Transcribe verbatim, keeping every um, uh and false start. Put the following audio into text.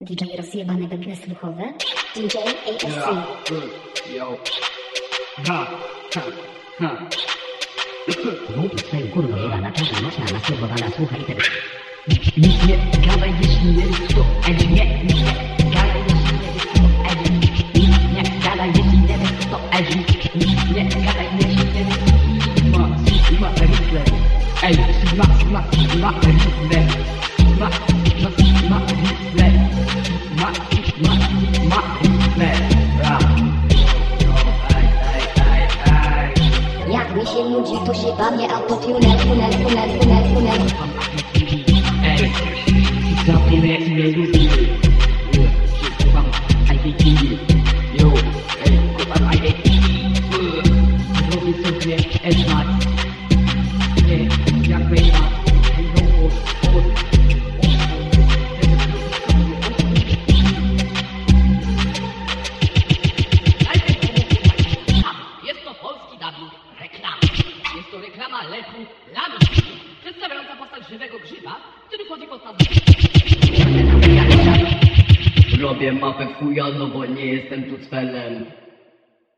D J rozjebane bębny słuchowe. D J A S C. Yo. Ha, ha, ha. Mów swoim kurwa jebana, czarna, mocna, nasturbowana, słuchaj tego. Nic nie gadaj, jeśli nie wiesz co, Edi, nie, nic nie gadaj, jeśli nie wiesz co, Edi. Nic nie gadaj, jeśli nie wiesz co, Edi. Nic nie gadaj, jeśli nie wiesz co, Sigma, Sigma, Ripley. Ej, Sigma, Sigma, Sigma, Ripley. Sigma, Sigma, Sigma, Ripley. Sigma, Sigma, Sigma, Ripley. Jak mi się nudzi, to się bawię autotune, tunel, tunel, tunel, tunel. Ej, zapinę i nie lubię. Słucham I D T V. Yo, ej, słucham I D T V. Zrobię sobie S-Max. Ej, jak wejma. Ej, no, od, od. Jest to polski dubbing reklamy. Jest to reklama leku Lamy, przedstawiająca postać żywego grzyba, który chodzi pod nazwą. Robię mapę chuja, no bo nie jestem tu celem.